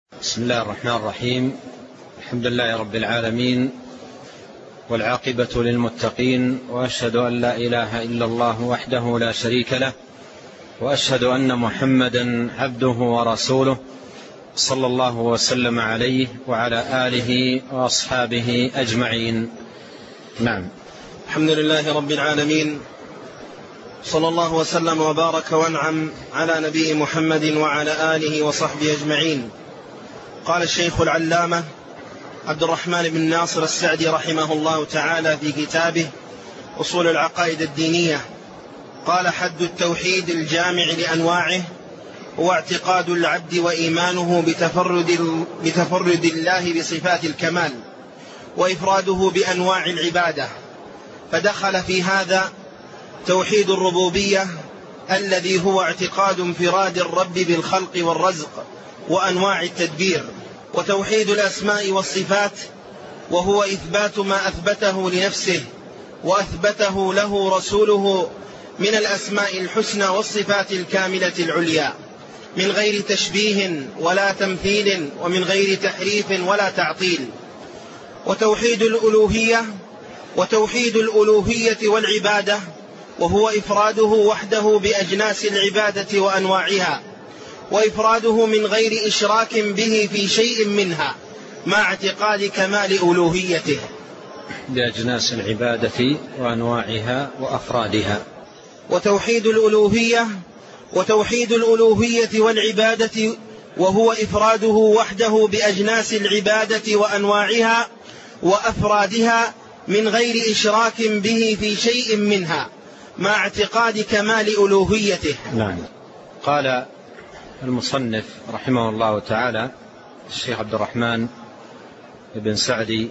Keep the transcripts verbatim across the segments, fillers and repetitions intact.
بسم الله الرحمن الرحيم. الحمد لله رب العالمين، والعاقبة للمتقين، وأشهد أن لا إله إلا الله وحده لا شريك له، وأشهد أن محمدا عبده ورسوله، صلى الله وسلم عليه وعلى آله وأصحابه أجمعين. نعم. الحمد لله رب العالمين، صلى الله وسلم وبارك وانعم على نبي محمد وعلى آله وصحبه أجمعين. قال الشيخ العلامة عبد الرحمن بن ناصر السعدي رحمه الله تعالى في كتابه أصول العقائد الدينية، قال: حد التوحيد الجامع لأنواعه هو اعتقاد العبد وإيمانه بتفرد, بتفرد الله بصفات الكمال وإفراده بأنواع العبادة، فدخل في هذا توحيد الربوبية الذي هو اعتقاد انفراد الرب بالخلق والرزق وأنواع التدبير، وتوحيد الأسماء والصفات وهو إثبات ما أثبته لنفسه وأثبته له رسوله من الأسماء الحسنى والصفات الكاملة العليا، من غير تشبيه ولا تمثيل ومن غير تحريف ولا تعطيل. وتوحيد الألوهية وتوحيد الألوهية والعبادة وهو إفراده وحده بأجناس العبادة وأنواعها، وإفراده من غير إشراك به في شيء منها مع اعتقاد كمال ألوهيته. بأجناس العبادة وأنواعها وأفرادها. وتوحيد الألوهية وتوحيد الألوهية والعبادة وهو إفراده وحده بأجناس العبادة وأنواعها وأفرادها من غير إشراك به في شيء منها مع اعتقاد كمال ألوهيته. نعم. قال المصنف رحمه الله تعالى الشيخ عبد الرحمن بن سعدي: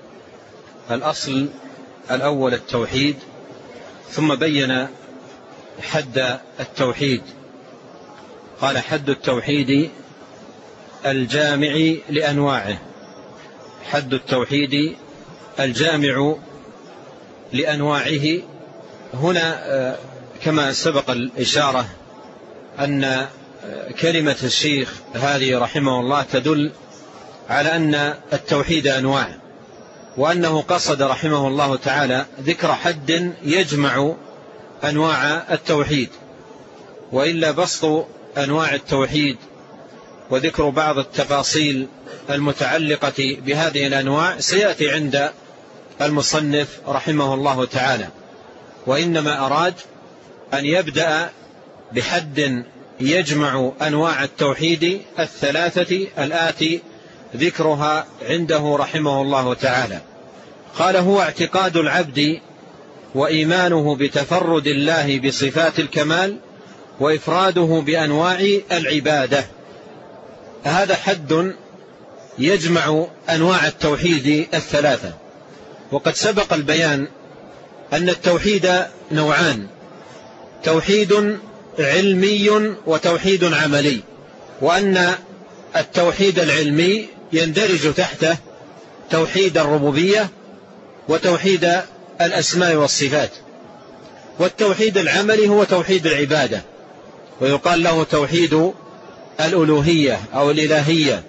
الأصل الأول التوحيد، ثم بين حد التوحيد. قال: حد التوحيد الجامع لأنواعه. حد التوحيد الجامع لأنواعه. هنا كما سبق الإشارة أن كلمة الشيخ هذه رحمه الله تدل على أن التوحيد أنواع، وأنه قصد رحمه الله تعالى ذكر حد يجمع أنواع التوحيد، وإلا بسط أنواع التوحيد وذكر بعض التفاصيل المتعلقة بهذه الأنواع سيأتي عند المصنف رحمه الله تعالى، وإنما أراد أن يبدأ بحد يجمع أنواع التوحيد الثلاثة الآتي ذكرها عنده رحمه الله تعالى. قال: هو اعتقاد العبد وإيمانه بتفرد الله بصفات الكمال وإفراده بأنواع العبادة. هذا حد يجمع أنواع التوحيد الثلاثة. وقد سبق البيان أن التوحيد نوعان: توحيد علمي وتوحيد عملي، وأن التوحيد العلمي يندرج تحته توحيد الربوبية وتوحيد الأسماء والصفات، والتوحيد العملي هو توحيد العبادة، ويقال له توحيد الألوهية أو الإلهية.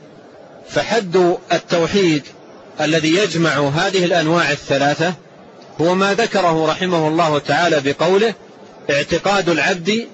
فحد التوحيد الذي يجمع هذه الأنواع الثلاثة هو ما ذكره رحمه الله تعالى بقوله: اعتقاد العبد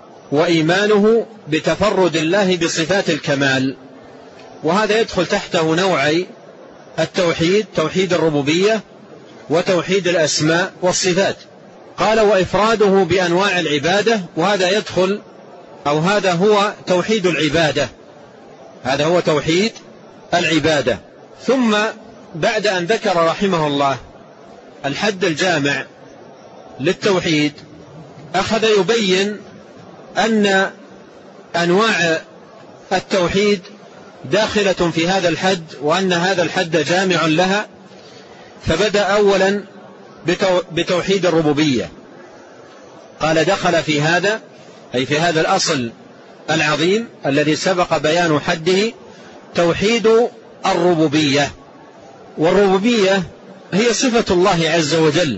وإيمانه بتفرد الله بصفات الكمال. وهذا يدخل تحته نوعي التوحيد: توحيد الربوبية وتوحيد الأسماء والصفات. قال: وإفراده بأنواع العبادة، وهذا يدخل أو هذا هو توحيد العبادة. هذا هو توحيد العبادة. ثم بعد أن ذكر رحمه الله الحد الجامع للتوحيد أخذ يبين أن أنواع التوحيد داخلة في هذا الحد، وأن هذا الحد جامع لها. فبدأ أولا بتوحيد الربوبية. قال: دخل في هذا أي في هذا الأصل العظيم الذي سبق بيان حده توحيد الربوبية. والربوبية هي صفة الله عز وجل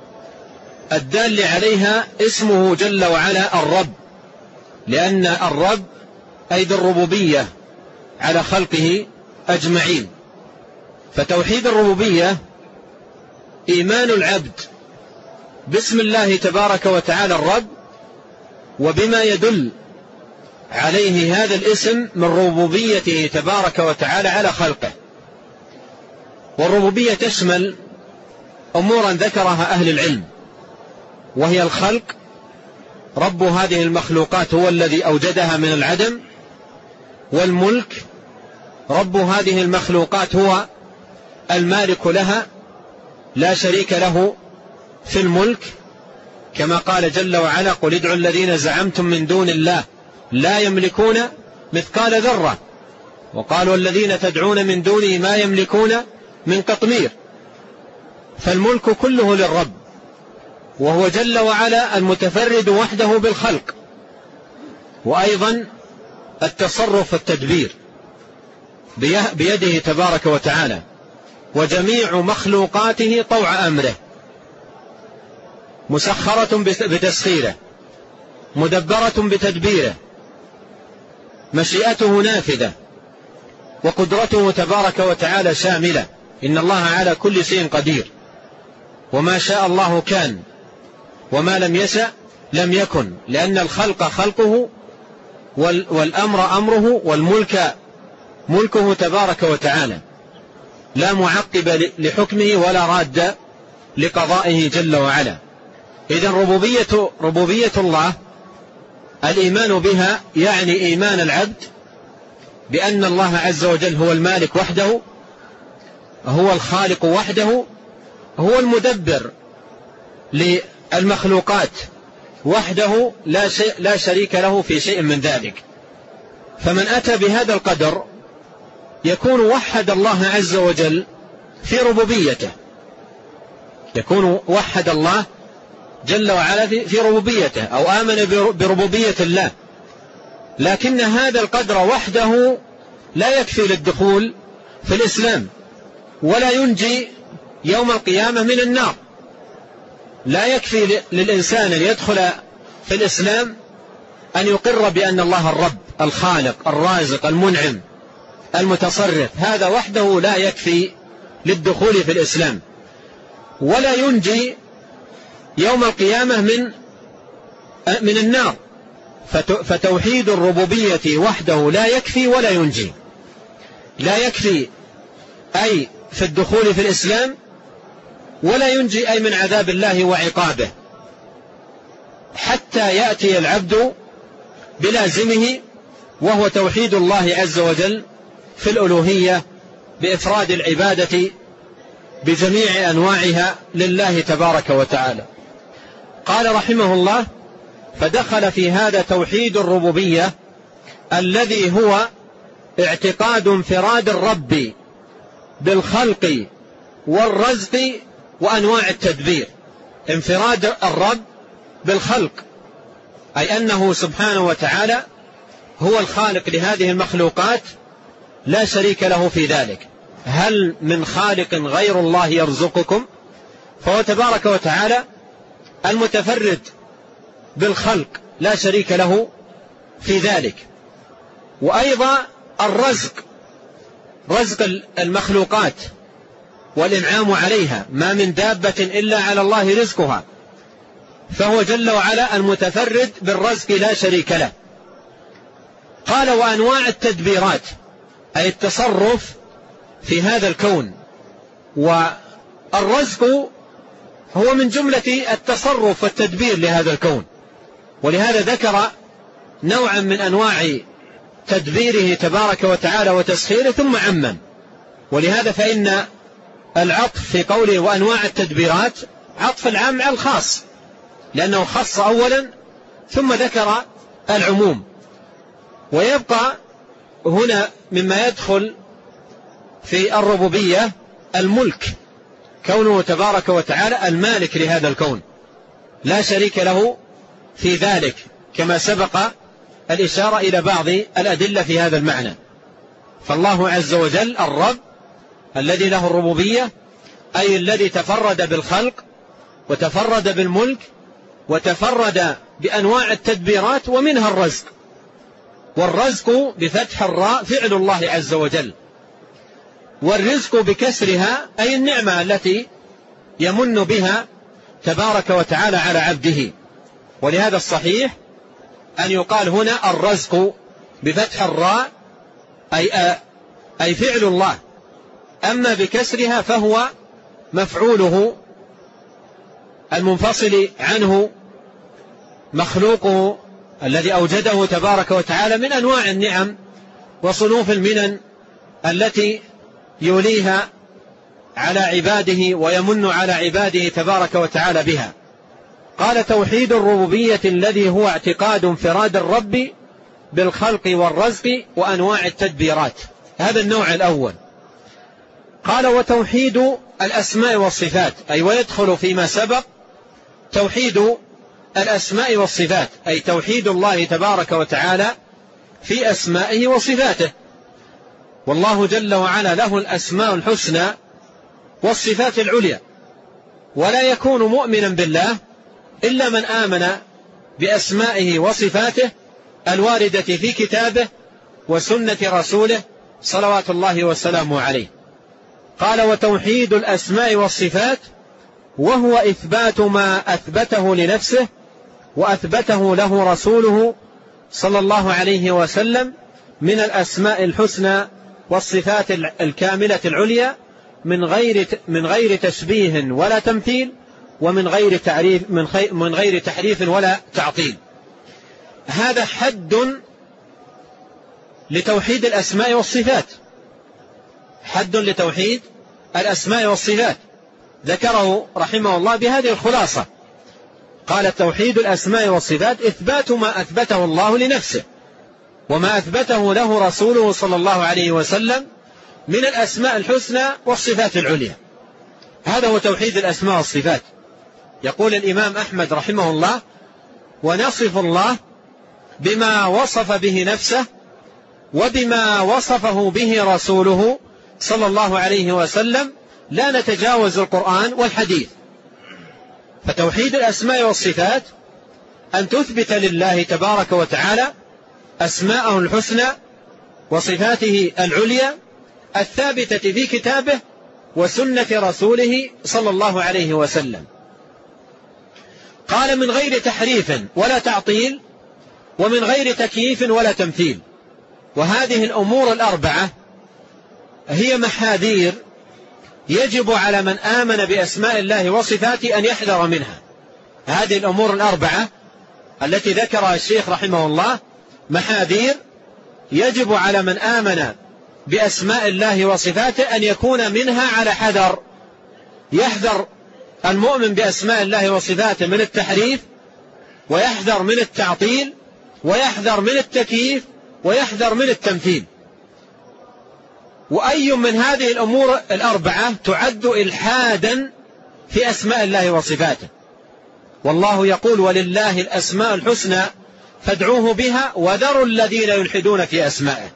الدال عليها اسمه جل وعلا الرب، لأن الرب أي ذو الربوبية على خلقه أجمعين. فتوحيد الربوبية إيمان العبد باسم الله تبارك وتعالى الرب وبما يدل عليه هذا الاسم من ربوبيته تبارك وتعالى على خلقه. والربوبية تشمل أمورا ذكرها أهل العلم، وهي الخلق، رب هذه المخلوقات هو الذي أوجدها من العدم، والملك، رب هذه المخلوقات هو المالك لها لا شريك له في الملك، كما قال جل وعلا: قل ادعوا الذين زعمتم من دون الله لا يملكون مثقال ذرة، وقالوا الذين تدعون من دونه ما يملكون من قطمير. فالملك كله للرب، وهو جل وعلا المتفرد وحده بالخلق، وأيضا التصرف والتدبير بيده تبارك وتعالى، وجميع مخلوقاته طوع أمره، مسخرة بتسخيره، مدبرة بتدبيره، مشيئته نافذة، وقدرته تبارك وتعالى شاملة. إن الله على كل شيء قدير، وما شاء الله كان، وما لم يشأ لم يكن، لأن الخلق خلقه والأمر أمره والملك ملكه تبارك وتعالى، لا معقب لحكمه ولا راد لقضائه جل وعلا. إذن ربوبية, ربوبية الله الإيمان بها يعني إيمان العبد بأن الله عز وجل هو المالك وحده، هو الخالق وحده، هو المدبر للمخلوقات وحده، لا, شيء لا شريك له في شيء من ذلك. فمن أتى بهذا القدر يكون وحد الله عز وجل في ربوبيته، يكون وحد الله جل وعلا في ربوبيته، أو آمن بربوبية الله. لكن هذا القدر وحده لا يكفي للدخول في الإسلام، ولا ينجي يوم القيامة من النار. لا يكفي للإنسان أن يدخل في الإسلام أن يقر بأن الله الرب الخالق الرازق المنعم المتصرف، هذا وحده لا يكفي للدخول في الإسلام، ولا ينجي يوم القيامة من من النار. فتوحيد الربوبية وحده لا يكفي ولا ينجي، لا يكفي أي في الدخول في الإسلام، ولا ينجي أي من عذاب الله وعقابه، حتى يأتي العبد بلازمه، وهو توحيد الله عز وجل في الألوهية بإفراد العبادة بجميع أنواعها لله تبارك وتعالى. قال رحمه الله: فدخل في هذا توحيد الربوبية الذي هو اعتقاد انفراد الرب بالخلق والرزق وأنواع التدبير. انفراد الرب بالخلق، أي أنه سبحانه وتعالى هو الخالق لهذه المخلوقات، لا شريك له في ذلك. هل من خالق غير الله يرزقكم؟ فهو تبارك وتعالى المتفرد بالخلق، لا شريك له في ذلك. وأيضا الرزق، رزق المخلوقات والإنعام عليها، ما من دابة إلا على الله رزقها، فهو جل وعلا المتفرد بالرزق لا شريك له. قال: وأنواع التدبيرات، أي التصرف في هذا الكون. والرزق هو من جملة التصرف والتدبير لهذا الكون، ولهذا ذكر نوعا من أنواع تدبيره تبارك وتعالى وتسخيره ثم عمم. ولهذا فإن العطف في قوله وأنواع التدبيرات عطف العام على الخاص، لأنه خص أولا ثم ذكر العموم. ويبقى هنا مما يدخل في الربوبية الملك، كونه تبارك وتعالى المالك لهذا الكون، لا شريك له في ذلك، كما سبق الإشارة إلى بعض الأدلة في هذا المعنى. فالله عز وجل الرب الذي له الربوبية، أي الذي تفرد بالخلق وتفرد بالملك وتفرد بأنواع التدبيرات ومنها الرزق. والرزق بفتح الراء فعل الله عز وجل، والرزق بكسرها أي النعمة التي يمن بها تبارك وتعالى على عبده. ولهذا الصحيح أن يقال هنا الرزق بفتح الراء أي, أي فعل الله، أما بكسرها فهو مفعوله المنفصل عنه مخلوقه الذي أوجده تبارك وتعالى من أنواع النعم وصنوف المنن التي يوليها على عباده ويمن على عباده تبارك وتعالى بها. قال: توحيد الربوبية الذي هو اعتقاد انفراد الرب بالخلق والرزق وأنواع التدبيرات. هذا النوع الأول. قال: وتوحيد الأسماء والصفات، أي ويدخل فيما سبق توحيد الأسماء والصفات، أي توحيد الله تبارك وتعالى في أسمائه وصفاته. والله جل وعلا له الأسماء الحسنى والصفات العليا، ولا يكون مؤمنا بالله إلا من آمن بأسمائه وصفاته الواردة في كتابه وسنة رسوله صلوات الله وسلامه عليه. قال: وتوحيد الأسماء والصفات وهو إثبات ما أثبته لنفسه وأثبته له رسوله صلى الله عليه وسلم من الأسماء الحسنى والصفات الكاملة العليا من غير من غير تشبيه ولا تمثيل، ومن غير تعريف من, من غير تحريف ولا تعطيل. هذا حد لتوحيد الأسماء والصفات، حد لتوحيد الأسماء والصفات ذكره رحمه الله بهذه الخلاصة. قال: توحيد الأسماء والصفات إثبات ما أثبته الله لنفسه وما أثبته له رسوله صلى الله عليه وسلم من الأسماء الحسنى والصفات العليا. هذا هو توحيد الأسماء والصفات. يقول الإمام أحمد رحمه الله: ونصف الله بما وصف به نفسه وبما وصفه به رسوله صلى الله عليه وسلم، لا نتجاوز القرآن والحديث. فتوحيد الأسماء والصفات أن تثبت لله تبارك وتعالى أسماءه الحسنى وصفاته العليا الثابتة في كتابه وسنة رسوله صلى الله عليه وسلم. قال: من غير تحريف ولا تعطيل، ومن غير تكييف ولا تمثيل. وهذه الأمور الأربعة هي محاذير يجب على من آمن بأسماء الله وصفاته أن يحذر منها. هذه الأمور الأربعة التي ذكرها الشيخ رحمه الله محاذير يجب على من آمن بأسماء الله وصفاته أن يكون منها على حذر. يحذر المؤمن بأسماء الله وصفاته من التحريف، ويحذر من التعطيل، ويحذر من التكييف، ويحذر من التمثيل. وأي من هذه الأمور الأربعة تعد إلحادا في أسماء الله وصفاته. والله يقول: ولله الأسماء الحسنى فادعوه بها وذروا الذين يلحدون في أسمائه.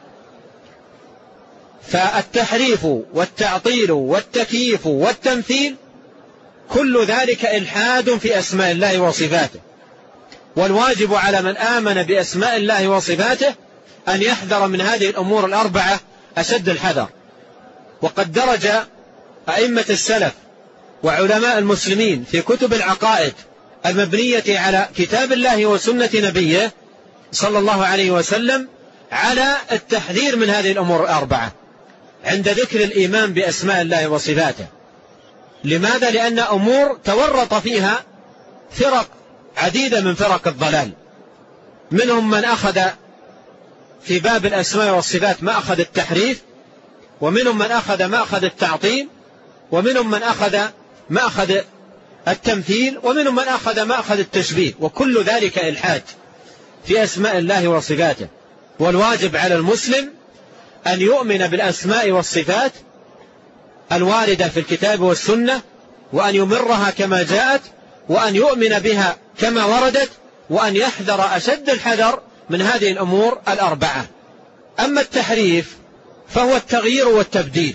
فالتحريف والتعطيل والتكييف والتمثيل كل ذلك إلحاد في أسماء الله وصفاته. والواجب على من آمن بأسماء الله وصفاته أن يحذر من هذه الأمور الأربعة أشد الحذر. وقد درج أئمة السلف وعلماء المسلمين في كتب العقائد المبنية على كتاب الله وسنة نبيه صلى الله عليه وسلم على التحذير من هذه الأمور الأربعة عند ذكر الإيمان بأسماء الله وصفاته. لماذا؟ لأن أمور تورط فيها فرق عديدة من فرق الضلال، منهم من أخذ في باب الأسماء والصفات ما أخذ التحريف، ومنهم من أخذ ما أخذ التعطيل، ومنهم من أخذ ما أخذ التمثيل، ومنهم من أخذ ما أخذ التشبيه، وكل ذلك إلحاد في أسماء الله وصفاته. والواجب على المسلم أن يؤمن بالأسماء والصفات الواردة في الكتاب والسنة، وأن يمرها كما جاءت، وأن يؤمن بها كما وردت، وأن يحذر أشد الحذر من هذه الأمور الأربعة. أما التحريف فهو التغيير والتبديل،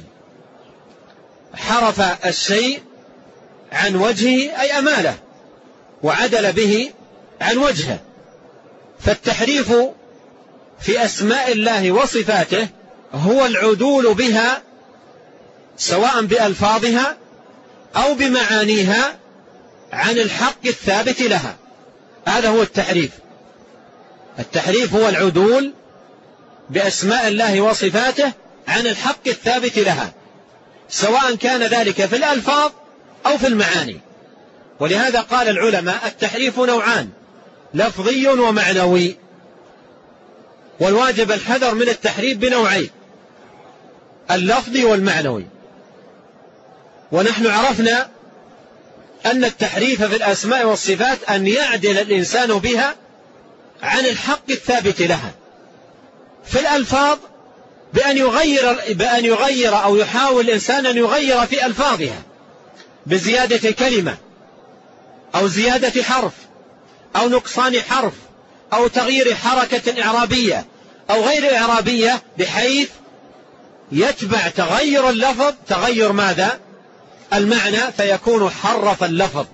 حرف الشيء عن وجهه أي أماله وعدل به عن وجهه. فالتحريف في أسماء الله وصفاته هو العدول بها سواء بألفاظها أو بمعانيها عن الحق الثابت لها. هذا هو التحريف. التحريف هو العدول بأسماء الله وصفاته عن الحق الثابت لها، سواء كان ذلك في الألفاظ أو في المعاني. ولهذا قال العلماء التحريف نوعان، لفظي ومعنوي، والواجب الحذر من التحريف بنوعين، اللفظي والمعنوي. ونحن عرفنا أن التحريف في الأسماء والصفات أن يعدل الإنسان بها عن الحق الثابت لها. في الألفاظ بأن يغير, بأن يغير أو يحاول الإنسان أن يغير في ألفاظها بزيادة كلمة أو زيادة حرف أو نقصان حرف أو تغيير حركة إعرابية أو غير إعرابية، بحيث يتبع تغير اللفظ تغير ماذا؟ المعنى، فيكون حرف اللفظ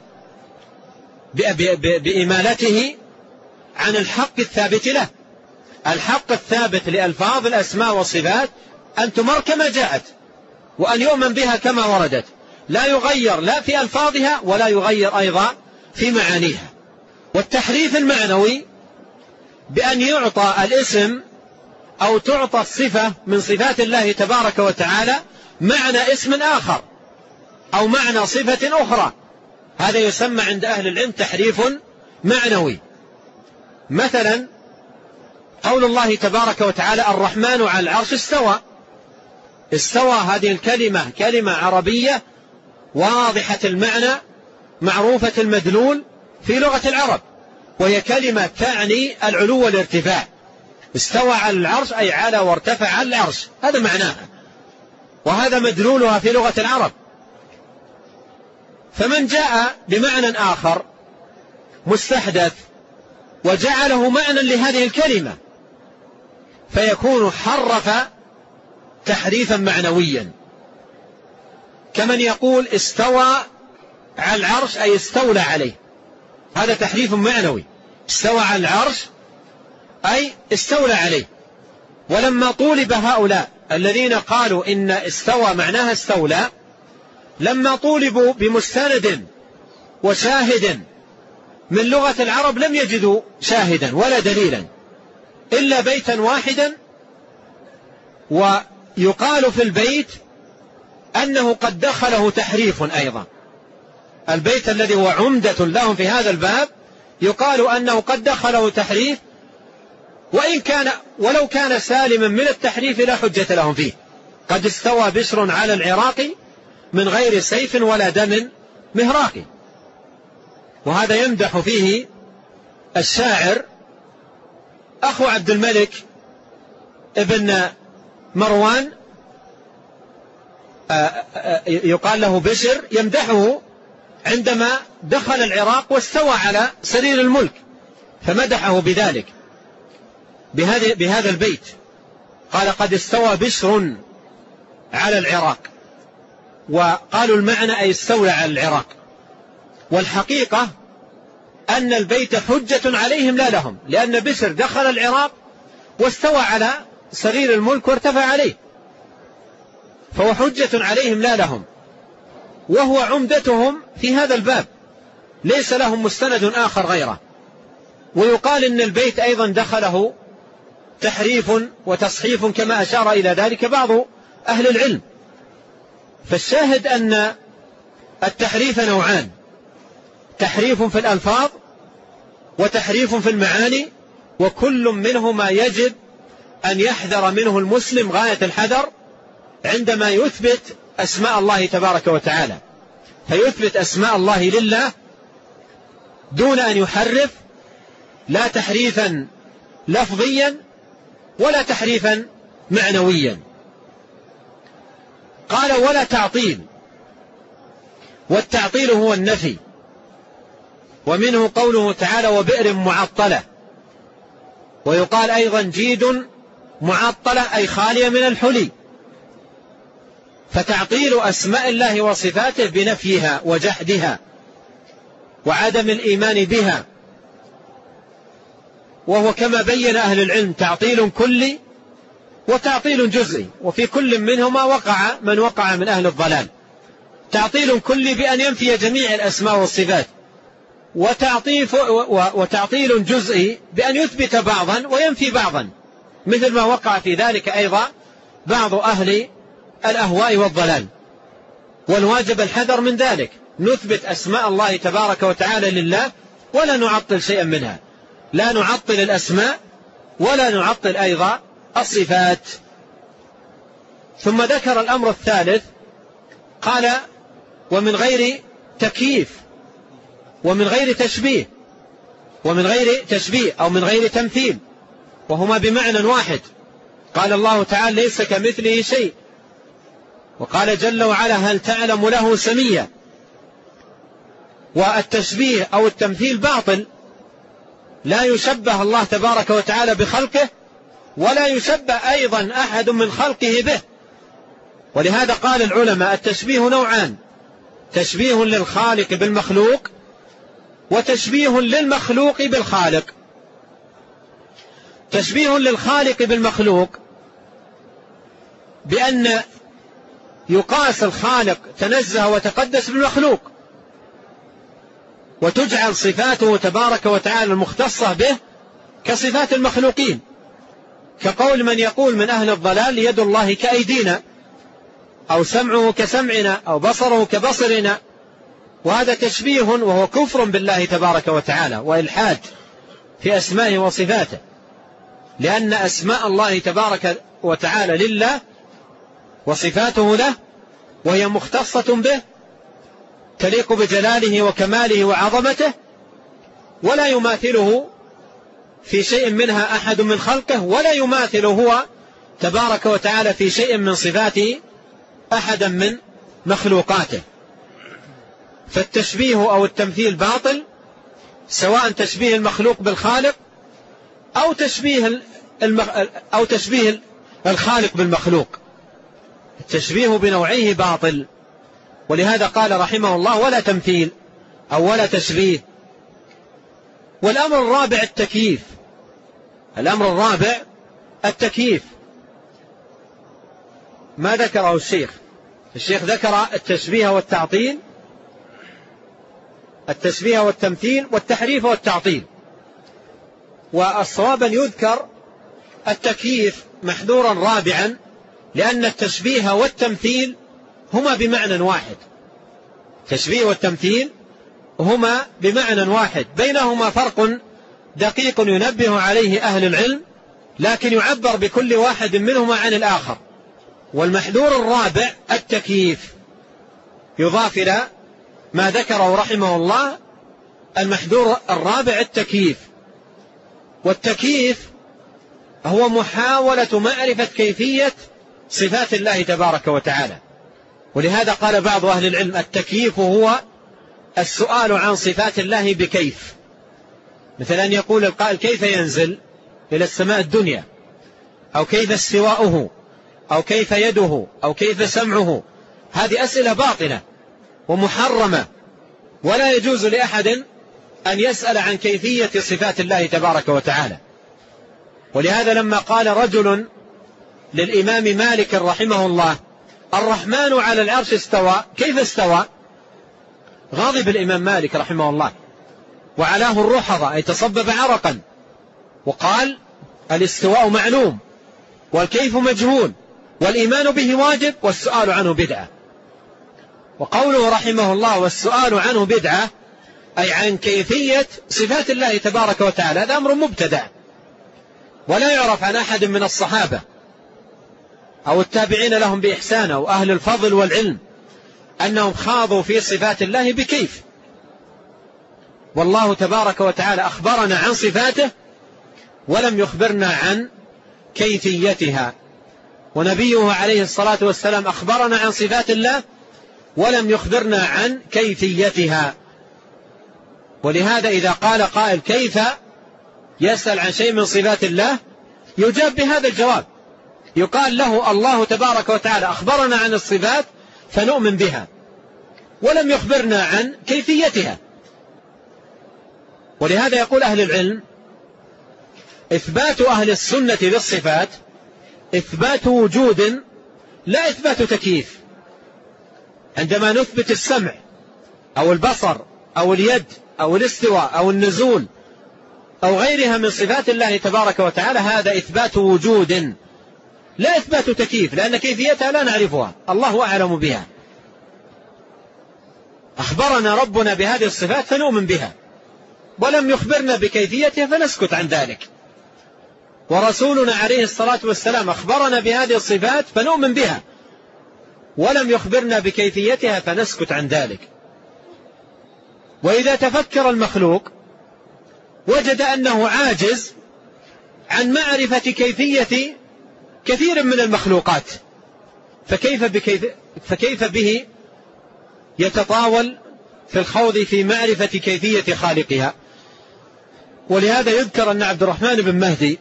بإمالته عن الحق الثابت له. الحق الثابت لألفاظ الأسماء والصفات أن تمر كما جاءت وأن يؤمن بها كما وردت، لا يغير لا في ألفاظها ولا يغير أيضا في معانيها. والتحريف المعنوي بأن يعطى الاسم أو تعطى الصفة من صفات الله تبارك وتعالى معنى اسم آخر أو معنى صفة أخرى، هذا يسمى عند أهل العلم تحريف معنوي. مثلا قول الله تبارك وتعالى الرحمن على العرش استوى. استوى هذه الكلمة كلمة عربية واضحة المعنى معروفة المدلول في لغة العرب، وهي كلمة تعني العلو والارتفاع. استوى على العرش أي على وارتفع على العرش، هذا معناها، وهذا مدلولها في لغة العرب. فمن جاء بمعنى آخر مستحدث وجعله معنى لهذه الكلمة فيكون حرف تحريفا معنويا، كمن يقول استوى على العرش أي استولى عليه، هذا تحريف معنوي. استوى على العرش أي استولى عليه. ولما طولب هؤلاء الذين قالوا إن استوى معناها استولى، لما طولبوا بمستند وشاهد من لغة العرب لم يجدوا شاهدا ولا دليلا إلا بيتا واحدا، ويقال في البيت أنه قد دخله تحريف أيضا. البيت الذي هو عمدة لهم في هذا الباب يقال أنه قد دخله تحريف، وإن كان ولو كان سالما من التحريف لا حجة لهم فيه. قد استوى بشر على العراق من غير سيف ولا دم مهراق. وهذا يمدح فيه الشاعر أخو عبد الملك ابن مروان، يقال له بشر، يمدحه عندما دخل العراق واستوى على سرير الملك، فمدحه بذلك بهذا بهذا البيت، قال قد استوى بشر على العراق، وقالوا المعنى أي استولى على العراق. والحقيقة أن البيت حجة عليهم لا لهم، لأن بشر دخل العراق واستوى على سرير الملك وارتفع عليه، فهو حجة عليهم لا لهم، وهو عمدتهم في هذا الباب، ليس لهم مستند آخر غيره. ويقال إن البيت أيضا دخله تحريف وتصحيف كما أشار إلى ذلك بعض أهل العلم. فالشاهد أن التحريف نوعان، تحريف في الألفاظ وتحريف في المعاني، وكل منهما يجب أن يحذر منه المسلم غاية الحذر عندما يثبت أسماء الله تبارك وتعالى، فيثبت أسماء الله لله دون أن يحرف، لا تحريفا لفظيا ولا تحريفا معنويا. قال ولا تعطيل، والتعطيل هو النفي، ومنه قوله تعالى وبئر معطلة، ويقال أيضا جيد معطلة أي خالية من الحلي. فتعطيل أسماء الله وصفاته بنفيها وجحدها وعدم الإيمان بها وهو كما بين أهل العلم تعطيل كلي وتعطيل جزئي، وفي كل منهما وقع من وقع من أهل الضلال. تعطيل كلي بأن ينفي جميع الأسماء والصفات، وتعطيل جزئي بأن يثبت بعضا وينفي بعضا، مثل ما وقع في ذلك أيضا بعض أهل الأهواء والضلال. والواجب الحذر من ذلك، نثبت أسماء الله تبارك وتعالى لله ولا نعطل شيئا منها، لا نعطل الأسماء ولا نعطل أيضا الصفات. ثم ذكر الأمر الثالث، قال ومن غير تكييف ومن غير تشبيه، ومن غير تشبيه أو من غير تمثيل، وهما بمعنى واحد. قال الله تعالى ليس كمثله شيء، وقال جل وعلا هل تعلم له سميا. والتشبيه أو التمثيل باطل، لا يشبه الله تبارك وتعالى بخلقه ولا يشبه أيضا أحد من خلقه به. ولهذا قال العلماء التشبيه نوعان، تشبيه للخالق بالمخلوق وتشبيه للمخلوق بالخالق. تشبيه للخالق بالمخلوق بأن يقاس الخالق تنزه وتقدس بالمخلوق، وتجعل صفاته تبارك وتعالى المختصة به كصفات المخلوقين، كقول من يقول من أهل الضلال يد الله كأيدينا، أو سمعه كسمعنا، أو بصره كبصرنا. وهذا تشبيه وهو كفر بالله تبارك وتعالى وإلحاد في أسمائه وصفاته، لأن أسماء الله تبارك وتعالى لله وصفاته له، وهي مختصة به تليق بجلاله وكماله وعظمته، ولا يماثله في شيء منها أحد من خلقه، ولا يماثل هو تبارك وتعالى في شيء من صفاته أحدا من مخلوقاته. فالتشبيه أو التمثيل باطل، سواء تشبيه المخلوق بالخالق أو تشبيه المخ... أو تشبيه الخالق بالمخلوق. التشبيه بنوعيه باطل، ولهذا قال رحمه الله ولا تمثيل أو ولا تشبيه. والأمر الرابع التكييف. الأمر الرابع التكييف. ما ذكره الشيخ؟ الشيخ ذكر التشبيه والتعطيل، التشبيه والتمثيل والتحريف والتعطيل. والصواب أن يذكر التكييف محذورا رابعا، لأن التشبيه والتمثيل هما بمعنى واحد. التشبيه والتمثيل هما بمعنى واحد، بينهما فرق دقيق ينبه عليه أهل العلم، لكن يعبر بكل واحد منهما عن الآخر. والمحذور الرابع التكييف، يضاف إلى ما ذكره رحمه الله المحذور الرابع التكييف. والتكييف هو محاولة معرفة كيفية صفات الله تبارك وتعالى. ولهذا قال بعض أهل العلم التكييف هو السؤال عن صفات الله بكيف. مثلا أن يقول القائل كيف ينزل إلى السماء الدنيا، أو كيف استواؤه، أو كيف يده، أو كيف سمعه. هذه أسئلة باطلة ومحرمة، ولا يجوز لأحد أن يسأل عن كيفية صفات الله تبارك وتعالى. ولهذا لما قال رجل للإمام مالك رحمه الله الرحمن على العرش استوى، كيف استوى؟ غاضب الإمام مالك رحمه الله وعلاه الرحضة، أي تصبب عرقا، وقال الاستواء معلوم والكيف مجهول والإيمان به واجب والسؤال عنه بدعة. وقوله رحمه الله والسؤال عنه بدعة أي عن كيفية صفات الله تبارك وتعالى، هذا أمر مبتدع، ولا يعرف عن أحد من الصحابة أو التابعين لهم بإحسان أو أهل الفضل والعلم أنهم خاضوا في صفات الله بكيف. والله تبارك وتعالى أخبرنا عن صفاته ولم يخبرنا عن كيفيتها، ونبيه عليه الصلاة والسلام أخبرنا عن صفات الله ولم يخبرنا عن كيفيتها. ولهذا إذا قال قائل كيف يسأل عن شيء من صفات الله، يجاب بهذا الجواب، يقال له الله تبارك وتعالى أخبرنا عن الصفات فنؤمن بها ولم يخبرنا عن كيفيتها. ولهذا يقول أهل العلم إثبات أهل السنة للصفات إثبات وجود لا إثبات تكييف. عندما نثبت السمع أو البصر أو اليد أو الاستواء أو النزول أو غيرها من صفات الله تبارك وتعالى هذا إثبات وجود لا إثبات تكييف، لأن كيفيتها لا نعرفها، الله أعلم بها. أخبرنا ربنا بهذه الصفات فنؤمن بها، ولم يخبرنا بكيفيتها فنسكت عن ذلك. ورسولنا عليه الصلاة والسلام أخبرنا بهذه الصفات فنؤمن بها، ولم يخبرنا بكيفيتها فنسكت عن ذلك. وإذا تفكر المخلوق وجد أنه عاجز عن معرفة كيفية كثير من المخلوقات، فكيف, بكيف فكيف به يتطاول في الخوض في معرفة كيفية خالقها؟ ولهذا يذكر أن عبد الرحمن بن مهدي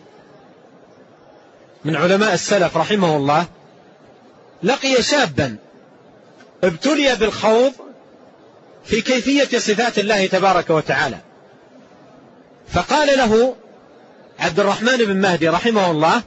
من علماء السلف رحمه الله لقي شابا ابتلي بالخوض في كيفية صفات الله تبارك وتعالى، فقال له عبد الرحمن بن مهدي رحمه الله: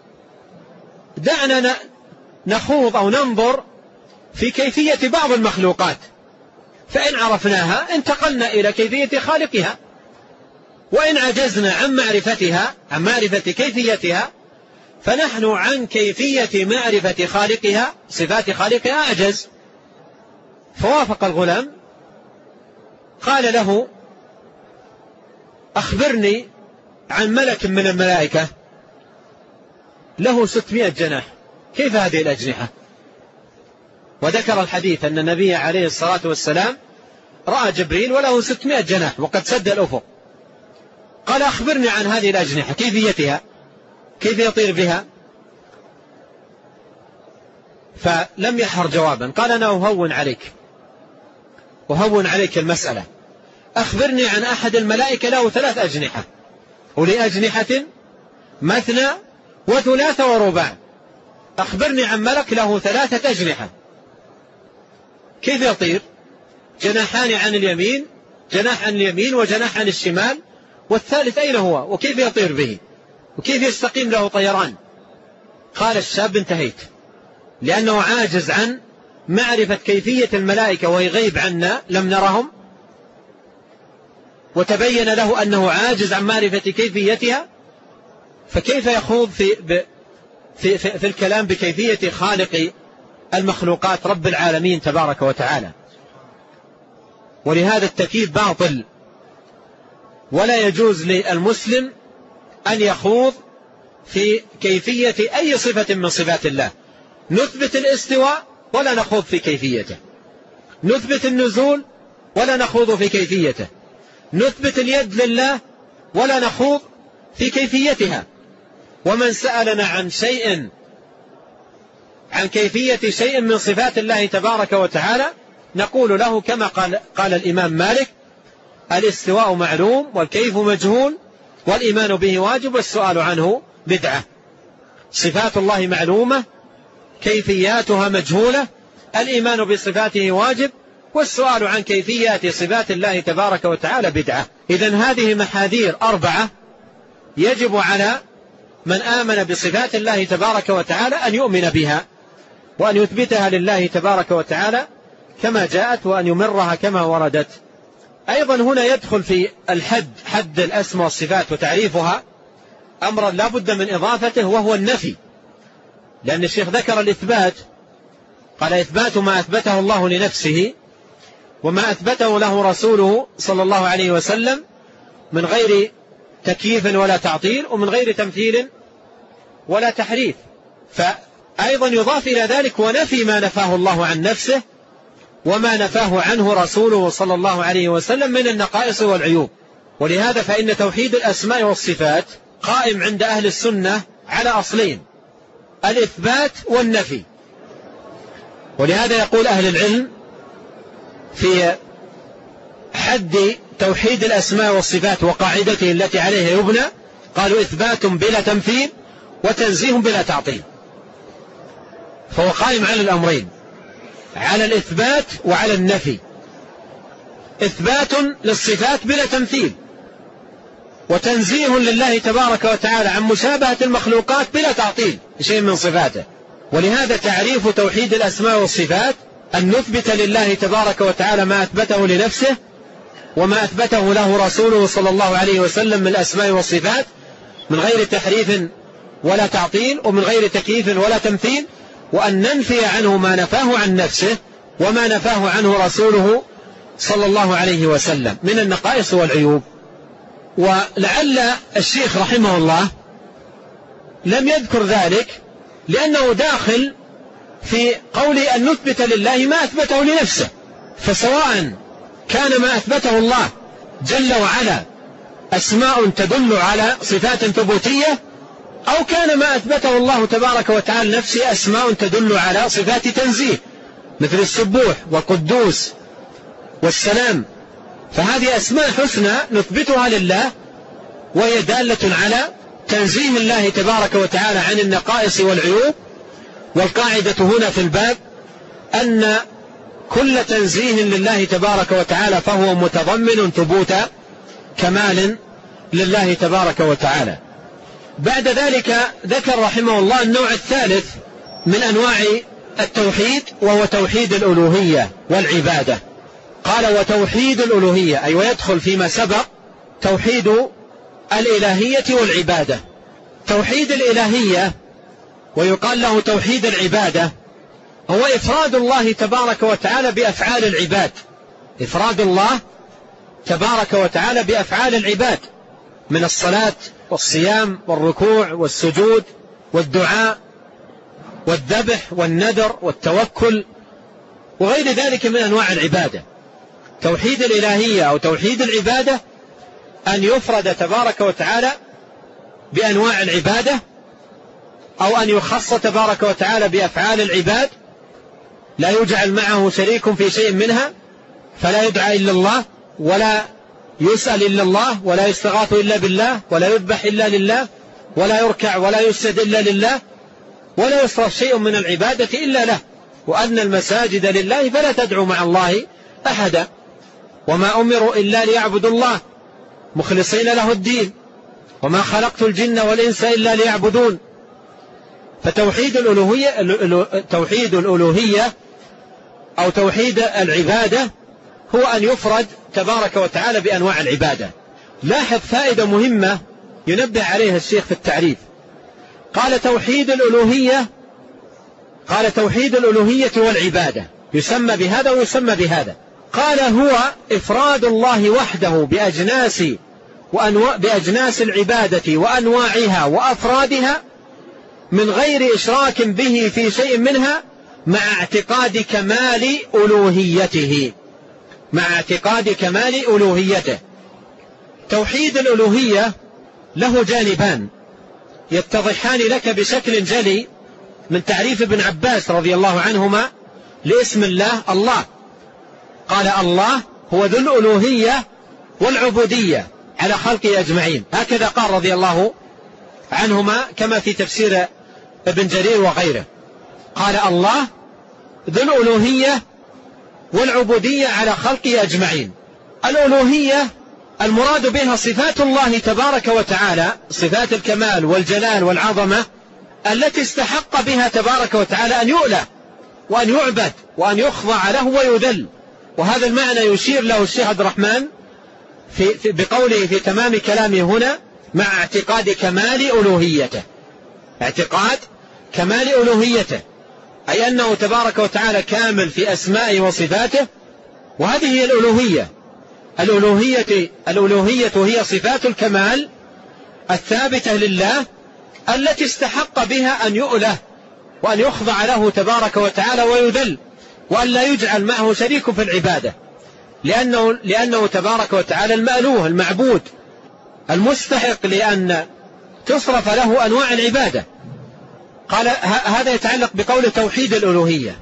دعنا نخوض أو ننظر في كيفية بعض المخلوقات، فإن عرفناها انتقلنا إلى كيفية خالقها، وإن عجزنا عن معرفتها عن معرفة كيفيتها فنحن عن كيفية معرفة خالقها صفات خالقها أعجز. فوافق الغلام، قال له: أخبرني عن ملك من الملائكة له ستمائة جناح، كيف هذه الأجنحة؟ وذكر الحديث أن النبي عليه الصلاة والسلام رأى جبريل وله ستمائة جناح وقد سد الأفق. قال: أخبرني عن هذه الأجنحة، كيفيتها، كيف يطير بها؟ فلم يحر جوابا، قال: أنا أهون عليك أهون عليك المسألة، أخبرني عن أحد الملائكة له ثلاث أجنحة، أولي أجنحة مثنى وثلاث ورباع، أخبرني عن ملك له ثلاثة أجنحة، كيف يطير؟ جناحان عن اليمين، جناح عن اليمين وجناح عن الشمال، والثالث أين هو؟ وكيف يطير به؟ وكيف يستقيم له طيران؟ قال الشاب: انتهيت، لأنه عاجز عن معرفة كيفية الملائكة وهي غيب عنا، لم نرهم، وتبين له أنه عاجز عن معرفة كيفيتها، فكيف يخوض في, في, في, في الكلام بكيفية خالق المخلوقات رب العالمين تبارك وتعالى؟ ولهذا التكييف باطل، ولا يجوز للمسلم أن يخوض في كيفية أي صفة من صفات الله. نثبت الاستواء ولا نخوض في كيفيته، نثبت النزول ولا نخوض في كيفيته، نثبت اليد لله ولا نخوض في كيفيتها. ومن سألنا عن شيء عن كيفية شيء من صفات الله تبارك وتعالى نقول له كما قال, قال الإمام مالك: الاستواء معلوم والكيف مجهول والإيمان به واجب والسؤال عنه بدعة. صفات الله معلومة، كيفياتها مجهولة، الإيمان بصفاته واجب، والسؤال عن كيفيات صفات الله تبارك وتعالى بدعة. إذن هذه محاذير أربعة يجب على من آمن بصفات الله تبارك وتعالى أن يؤمن بها وأن يثبتها لله تبارك وتعالى كما جاءت، وأن يمرها كما وردت. أيضا هنا يدخل في الحد، حد الأسماء والصفات وتعريفها، أمرا لا بد من إضافته وهو النفي، لأن الشيخ ذكر الإثبات، قال: إثبات ما أثبته الله لنفسه وما أثبته له رسوله صلى الله عليه وسلم من غير تكييف ولا تعطيل ومن غير تمثيل ولا تحريف. فأيضا يضاف إلى ذلك ونفي ما نفاه الله عن نفسه وما نفاه عنه رسوله صلى الله عليه وسلم من النقائص والعيوب. ولهذا فإن توحيد الأسماء والصفات قائم عند أهل السنة على أصلين: الإثبات والنفي. ولهذا يقول أهل العلم في حد توحيد الأسماء والصفات وقاعدته التي عليها يبنى، قالوا: إثبات بلا تمثيل وتنزيه بلا تعطيل. فهو قائم على الأمرين، على الإثبات وعلى النفي. إثبات للصفات بلا تمثيل، وتنزيه لله تبارك وتعالى عن مشابهة المخلوقات بلا تعطيل شيء من صفاته. ولهذا تعريف توحيد الأسماء والصفات أن نثبت لله تبارك وتعالى ما أثبته لنفسه وما أثبته له رسوله صلى الله عليه وسلم من الأسماء والصفات من غير تحريف ولا تعطيل ومن غير تكييف ولا تمثيل، وأن ننفي عنه ما نفاه عن نفسه وما نفاه عنه رسوله صلى الله عليه وسلم من النقائص والعيوب. ولعل الشيخ رحمه الله لم يذكر ذلك لأنه داخل في قول أن نثبت لله ما أثبته لنفسه، فسواء كان ما أثبته الله جل وعلا أسماء تدل على صفات ثبوتية، أو كان ما أثبته الله تبارك وتعالى نفسه أسماء تدل على صفات تنزيه مثل السبوح والقدوس والسلام، فهذه أسماء حسنى نثبتها لله وهي دالة على تنزيه الله تبارك وتعالى عن النقائص والعيوب. والقاعدة هنا في الباب أن كل تنزيه لله تبارك وتعالى فهو متضمن ثبوت كمال لله تبارك وتعالى. بعد ذلك ذكر رحمه الله النوع الثالث من أنواع التوحيد وهو توحيد الألوهية والعبادة. قال وتوحيد الألوهية أي ويدخل فيما سبق توحيد الإلهية والعبادة. توحيد الإلهية ويقال له توحيد العبادة هو إفراد الله تبارك وتعالى بأفعال العباد، إفراد الله تبارك وتعالى بأفعال العباد من الصلاة والصيام والركوع والسجود والدعاء والذبح والنذر والتوكل وغير ذلك من أنواع العبادة. توحيد الإلهية أو توحيد العبادة أن يفرد تبارك وتعالى بأنواع العبادة، أو أن يخص تبارك وتعالى بأفعال العباد لا يجعل معه شريك في شيء منها، فلا يدعى إلا الله ولا يسأل إلا الله ولا يستغاث إلا بالله ولا يذبح إلا لله ولا يركع ولا يسجد إلا لله ولا يصرف شيء من العبادة إلا له، وأن المساجد لله فلا تدعو مع الله أحدا، وما أمروا إلا ليعبدوا الله مخلصين له الدين وما خلقت الجن والإنس إلا ليعبدون. فتوحيد الألوهية توحيد الألوهية أو توحيد العبادة هو أن يفرد تبارك وتعالى بأنواع العبادة. لاحظ فائدة مهمة ينبه عليها الشيخ في التعريف. قال توحيد الألوهية قال توحيد الألوهية والعبادة يسمى بهذا ويسمى بهذا. قال هو إفراد الله وحده بأجناس وأنواع بأجناس العبادة وأنواعها وأفرادها من غير إشراك به في شيء منها مع اعتقاد كمال ألوهيته مع اعتقاد كمال ألوهيته. توحيد الألوهية له جانبان يتضحان لك بشكل جلي من تعريف ابن عباس رضي الله عنهما لاسم الله الله. قال الله هو ذو الألوهية والعبودية على خلقه أجمعين، هكذا قال رضي الله عنهما كما في تفسير ابن جرير وغيره. قال الله ذو الألوهية والعبودية على خلقه أجمعين. الألوهية المراد بها صفات الله تبارك وتعالى، صفات الكمال والجلال والعظمة التي استحق بها تبارك وتعالى أن يؤله وأن يعبد وأن يخضع له ويذل. وهذا المعنى يشير له الشيخ عبد الرحمن في في بقوله في تمام كلامه هنا مع اعتقاد كمال ألوهيته، اعتقاد كمال ألوهيته أي أنه تبارك وتعالى كامل في أسمائه وصفاته، وهذه هي الألوهية. الألوهية الألوهية هي صفات الكمال الثابتة لله التي استحق بها أن يؤله وأن يخضع له تبارك وتعالى ويذل، وأن لا يجعل معه شريك في العبادة، لأنه, لأنه تبارك وتعالى المألوه المعبود المستحق لأن تصرف له أنواع العبادة. قال هذا يتعلق بقول توحيد الألوهية.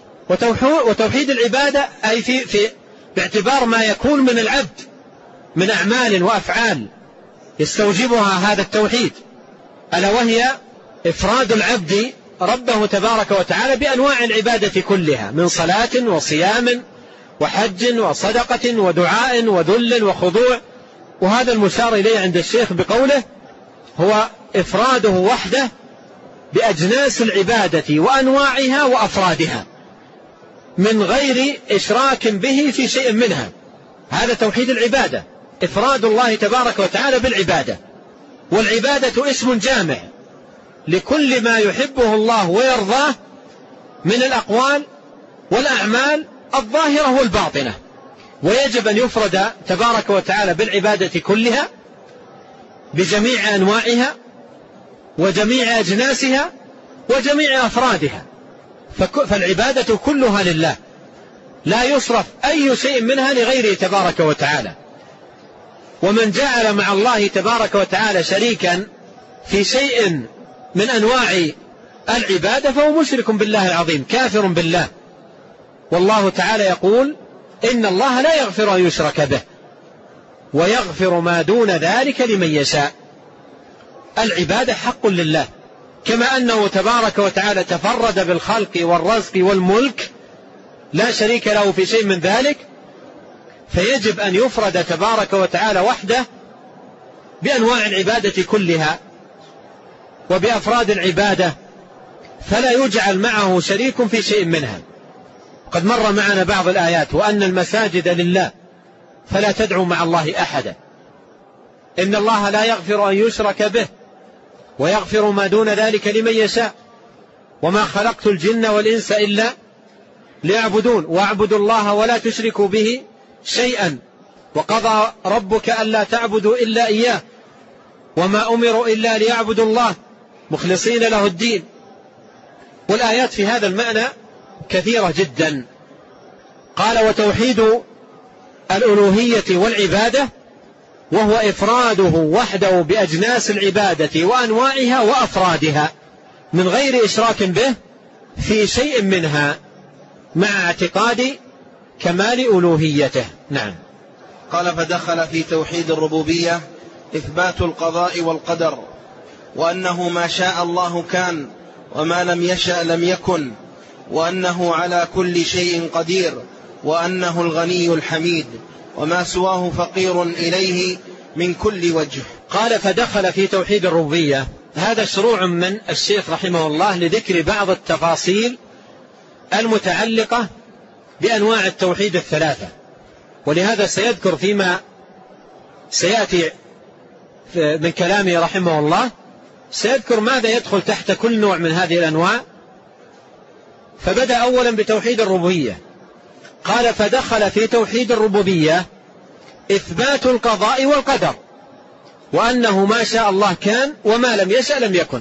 وتوحيد العبادة أي في, في باعتبار ما يكون من العبد من أعمال وأفعال يستوجبها هذا التوحيد، ألا وهي إفراد العبد ربه تبارك وتعالى بأنواع العبادة كلها من صلاة وصيام وحج وصدقة ودعاء وذل وخضوع وهذا المشار إليه عند الشيخ بقوله هو إفراده وحده بأجناس العبادة وأنواعها وأفرادها من غير إشراك به في شيء منها. هذا توحيد العبادة، إفراد الله تبارك وتعالى بالعبادة. والعبادة اسم جامع لكل ما يحبه الله ويرضاه من الأقوال والأعمال الظاهرة والباطنة، ويجب أن يفرد تبارك وتعالى بالعبادة كلها بجميع أنواعها وجميع أجناسها وجميع أفرادها. فالعبادة كلها لله، لا يصرف أي شيء منها لغيره تبارك وتعالى. ومن جعل مع الله تبارك وتعالى شريكا في شيء من أنواع العبادة فهو مشرك بالله العظيم، كافر بالله. والله تعالى يقول إن الله لا يغفر أن يشرك به ويغفر ما دون ذلك لمن يشاء. العبادة حق لله، كما أنه تبارك وتعالى تفرد بالخلق والرزق والملك لا شريك له في شيء من ذلك، فيجب أن يفرد تبارك وتعالى وحده بأنواع العبادة كلها وبأفراد العبادة، فلا يجعل معه شريك في شيء منها. قد مر معنا بعض الآيات: وأن المساجد لله فلا تدعوا مع الله أحدا، إن الله لا يغفر أن يشرك به ويغفر ما دون ذلك لمن يشاء، وما خلقت الجن والإنس إلا ليعبدون واعبدوا الله ولا تشركوا به شيئا وقضى ربك ألا تعبدوا إلا إياه وما أمروا إلا ليعبدوا الله مخلصين له الدين. والآيات في هذا المعنى كثيرة جدا. قال: وتوحيد الألوهية والعبادة وهو إفراده وحده بأجناس العبادة وأنواعها وأفرادها من غير إشراك به في شيء منها، مع اعتقاد كمال ألوهيته. نعم. قال: فدخل في توحيد الربوبية إثبات القضاء والقدر، وأنه ما شاء الله كان وما لم يشأ لم يكن، وأنه على كل شيء قدير، وأنه الغني الحميد، وما سواه فقير إليه من كل وجه. قال: فدخل في توحيد الربوبية. هذا شروع من الشيخ رحمه الله لذكر بعض التفاصيل المتعلقة بأنواع التوحيد الثلاثة، ولهذا سيذكر فيما سيأتي من كلامه رحمه الله، سيذكر ماذا يدخل تحت كل نوع من هذه الأنواع. فبدأ أولا بتوحيد الربوبية. قال: فدخل في توحيد الربوبية إثبات القضاء والقدر، وأنه ما شاء الله كان وما لم يشأ لم يكن.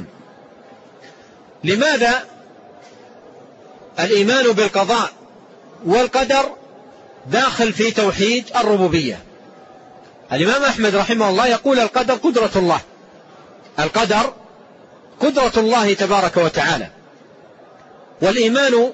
لماذا الإيمان بالقضاء والقدر داخل في توحيد الربوبية؟ الإمام أحمد رحمه الله يقول: القدر قدرة الله، القدر قدرة الله تبارك وتعالى. والإيمان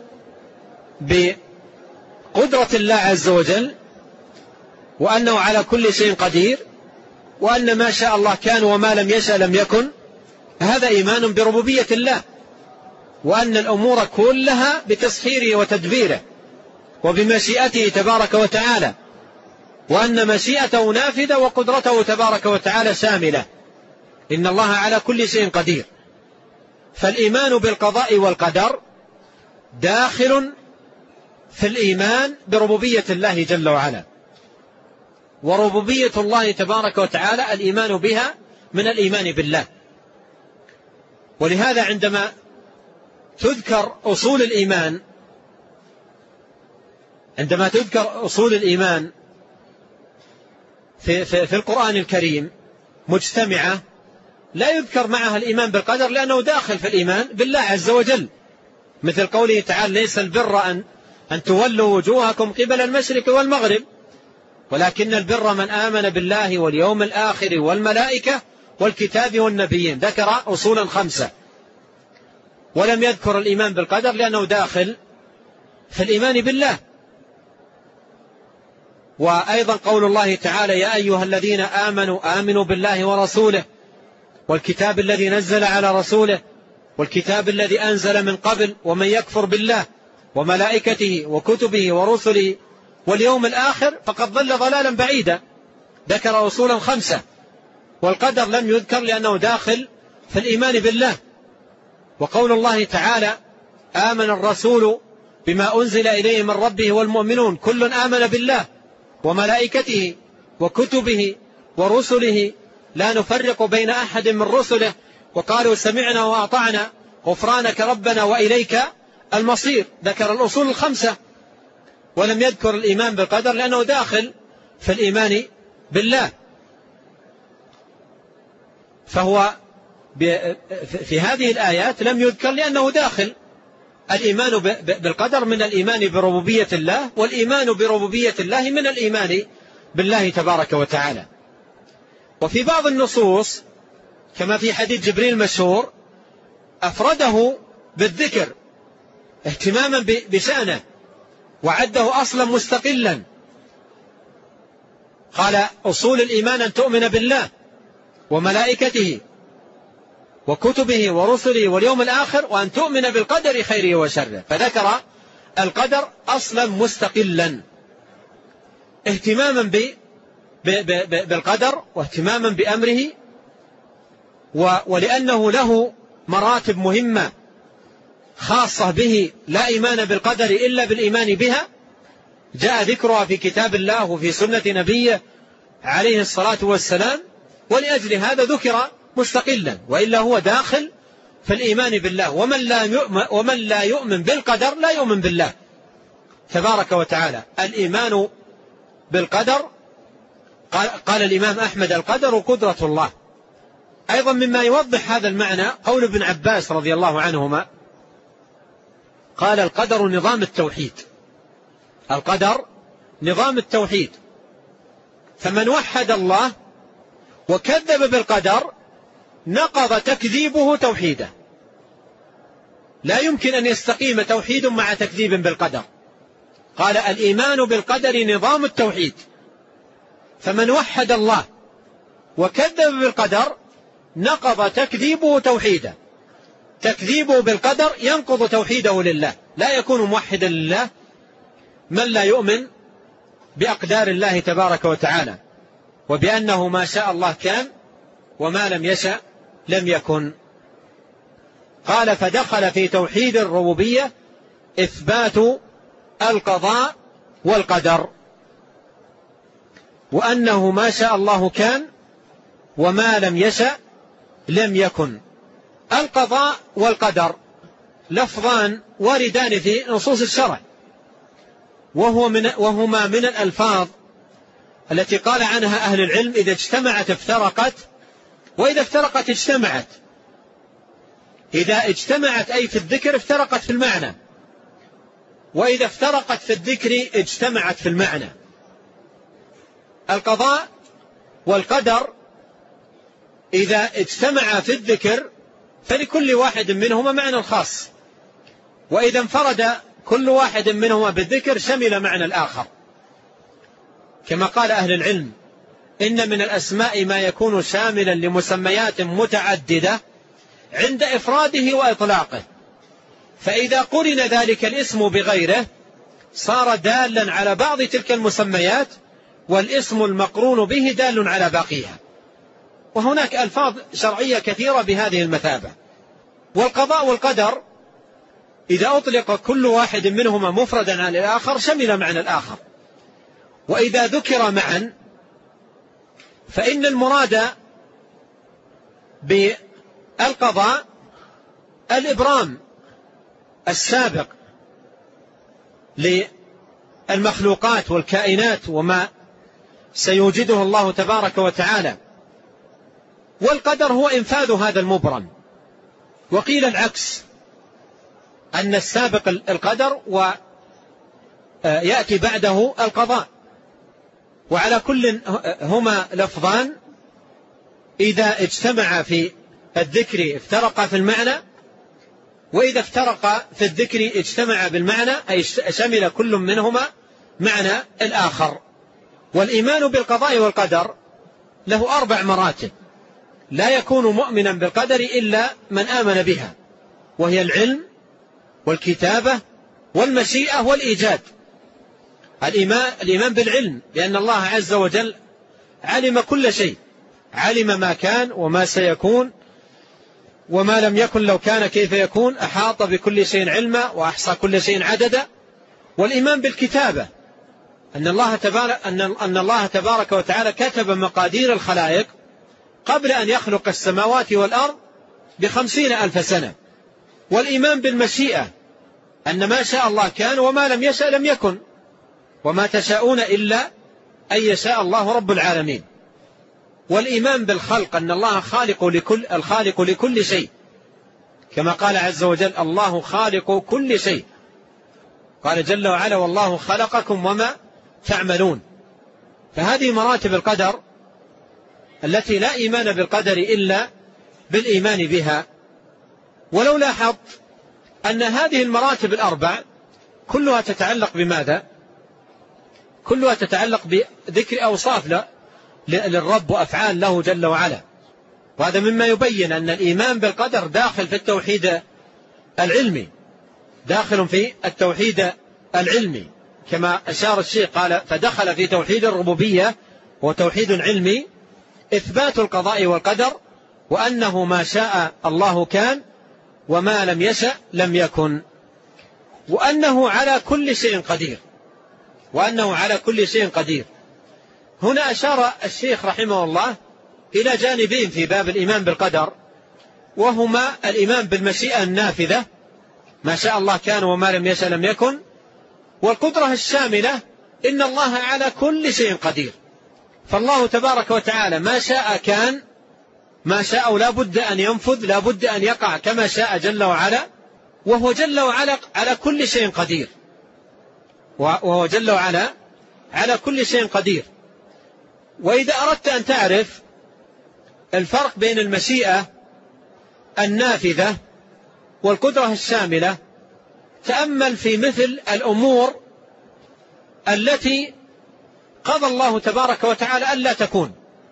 بقدرة الله عز وجل وأنه على كل شيء قدير، وأن ما شاء الله كان وما لم يشأ لم يكن، هذا إيمان بربوبية الله، وأن الأمور كلها بتسخيره وتدبيره وبمشيئته تبارك وتعالى، وأن مشيئته نافذة وقدرته تبارك وتعالى شاملة. إن الله على كل شيء قدير. فالإيمان بالقضاء والقدر داخل في الإيمان بربوبية الله جل وعلا، وربوبية الله تبارك وتعالى الإيمان بها من الإيمان بالله. ولهذا عندما تذكر أصول الإيمان عندما تذكر أصول الإيمان في, في, في القرآن الكريم مجتمعة، لا يذكر معها الإيمان بالقدر لأنه داخل في الإيمان بالله عز وجل، مثل قوله تعالى: ليس البر أن, أن تولوا وجوهكم قبل المشرق والمغرب ولكن البر من آمن بالله واليوم الآخر والملائكة والكتاب والنبيين. ذكر أصولا خمسة ولم يذكر الإيمان بالقدر لأنه داخل في الإيمان بالله. وأيضا قول الله تعالى: يا أيها الذين آمنوا آمنوا بالله ورسوله والكتاب الذي نزل على رسوله والكتاب الذي أنزل من قبل ومن يكفر بالله وملائكته وكتبه ورسله واليوم الآخر فقد ضل ضلالا بعيدا. ذكر أصولا خمسة، والقدر لم يذكر لأنه داخل في الإيمان بالله. وقول الله تعالى: آمن الرسول بما أنزل إليه من ربه والمؤمنون كل آمن بالله وملائكته وكتبه ورسله لا نفرق بين أحد من رسله وقالوا سمعنا وأطعنا غفرانك ربنا وإليك المصير. ذكر الأصول الخمسة ولم يذكر الإيمان بالقدر لأنه داخل في الإيمان بالله. فهو في هذه الآيات لم يذكر لأنه داخل الإيمان بالقدر من الإيمان بربوبية الله، والإيمان بربوبية الله من الإيمان بالله تبارك وتعالى. وفي بعض النصوص كما في حديث جبريل المشهور أفرده بالذكر اهتماما بشأنه وعده أصلا مستقلا. قال: أصول الإيمان أن تؤمن بالله وملائكته وكتبه ورسله واليوم الآخر وأن تؤمن بالقدر خيره وشره. فذكر القدر أصلا مستقلا اهتماما ب بالقدر واهتماما بأمره، ولأنه له مراتب مهمة خاصة به لا إيمان بالقدر إلا بالإيمان بها، جاء ذكرها في كتاب الله وفي سنة نبيه عليه الصلاة والسلام، ولأجل هذا ذكر مستقلا، وإلا هو داخل في الإيمان بالله. ومن لا يؤمن, ومن لا يؤمن بالقدر لا يؤمن بالله تبارك وتعالى. الإيمان بالقدر قال, قال الإمام أحمد: القدر قدرة الله. أيضا مما يوضح هذا المعنى قول ابن عباس رضي الله عنهما قال: القدر نظام التوحيد. القدر نظام التوحيد، فمن وحد الله وكذب بالقدر نقض تكذيبه توحيده. لا يمكن أن يستقيم توحيد مع تكذيب بالقدر. قال: الإيمان بالقدر نظام التوحيد، فمن وحد الله وكذب بالقدر نقض تكذيبه توحيده. تكذيبه بالقدر ينقض توحيده لله، لا يكون موحدا لله من لا يؤمن بأقدار الله تبارك وتعالى، وبأنه ما شاء الله كان وما لم يشأ لم يكن. قال: فدخل في توحيد الربوبية إثبات القضاء والقدر، وأنه ما شاء الله كان وما لم يشأ لم يكن. القضاء والقدر لفظان واردان في نصوص الشرع، وهو من وهما من الألفاظ التي قال عنها أهل العلم: إذا اجتمعت افترقت، وإذا افترقت اجتمعت. إذا اجتمعت أي في الذكر افترقت في المعنى، وإذا افترقت في الذكر اجتمعت في المعنى. القضاء والقدر إذا اجتمع في الذكر فلكل واحد منهما معنى خاص، وإذا انفرد كل واحد منهما بالذكر شمل معنى الآخر. كما قال أهل العلم: إن من الأسماء ما يكون شاملا لمسميات متعددة عند إفراده وإطلاقه، فإذا قرن ذلك الاسم بغيره صار دالا على بعض تلك المسميات، والاسم المقرون به دال على باقيها. وهناك ألفاظ شرعية كثيرة بهذه المثابة. والقضاء والقدر إذا أطلق كل واحد منهما مفردا عن الآخر شمل معنى الآخر، وإذا ذكر معا فإن المراد بالقضاء الإبرام السابق للمخلوقات والكائنات وما سيوجده الله تبارك وتعالى، والقدر هو إنفاذ هذا المبرم. وقيل العكس، أن السابق القدر ويأتي بعده القضاء. وعلى كل هما لفظان إذا اجتمع في الذكر افترق في المعنى، وإذا افترق في الذكر اجتمع بالمعنى، أي شمل كل منهما معنى الآخر. والإيمان بالقضاء والقدر له أربع مراتب، لا يكون مؤمنا بالقدر إلا من آمن بها، وهي العلم والكتابة والمشيئة والإيجاد. الإيمان, الإيمان بالعلم، لأن الله عز وجل علم كل شيء، علم ما كان وما سيكون وما لم يكن لو كان كيف يكون، أحاط بكل شيء علما وأحصى كل شيء عددا. والإيمان بالكتابة، أن الله تبارك, أن الله تبارك وتعالى كتب مقادير الخلائق قبل أن يخلق السماوات والأرض بخمسين ألف سنة. والإيمان بالمشيئة، أن ما شاء الله كان وما لم يشاء لم يكن، وما تشاءون إلا أن يشاء الله رب العالمين. والإيمان بالخلق، أن الله خالق لكل الخالق لكل شيء، كما قال عز وجل الله خالق كل شيء، قال جل وعلا والله خلقكم وما تعملون. فهذه مراتب القدر التي لا إيمان بالقدر إلا بالإيمان بها. ولو لاحظت أن هذه المراتب الأربع كلها تتعلق بماذا؟ كلها تتعلق بذكر أوصاف للرب وأفعال له جل وعلا. وهذا مما يبين أن الإيمان بالقدر داخل في التوحيد العلمي، داخل في التوحيد العلمي كما أشار الشيخ، قال فدخل في توحيد الربوبية وتوحيد علمي، إثبات القضاء والقدر، وأنه ما شاء الله كان وما لم يشأ لم يكن، وأنه على كل شيء قدير، وأنه على كل شيء قدير. هنا أشار الشيخ رحمه الله إلى جانبين في باب الإيمان بالقدر، وهما الإيمان بالمشيئة النافذة، ما شاء الله كان وما لم يشأ لم يكن، والقدرة الشاملة، إن الله على كل شيء قدير. فالله تبارك وتعالى ما شاء كان، ما شاء لا بد أن ينفذ، لا بد أن يقع كما شاء جل وعلا، وهو جل وعلا على كل شيء قدير، وهو جل وعلا على كل شيء قدير. وإذا أردت أن تعرف الفرق بين المشيئة النافذة والقدرة الشاملة، تأمل في مثل الأمور التي قضى الله تبارك وتعالى ألا تكون،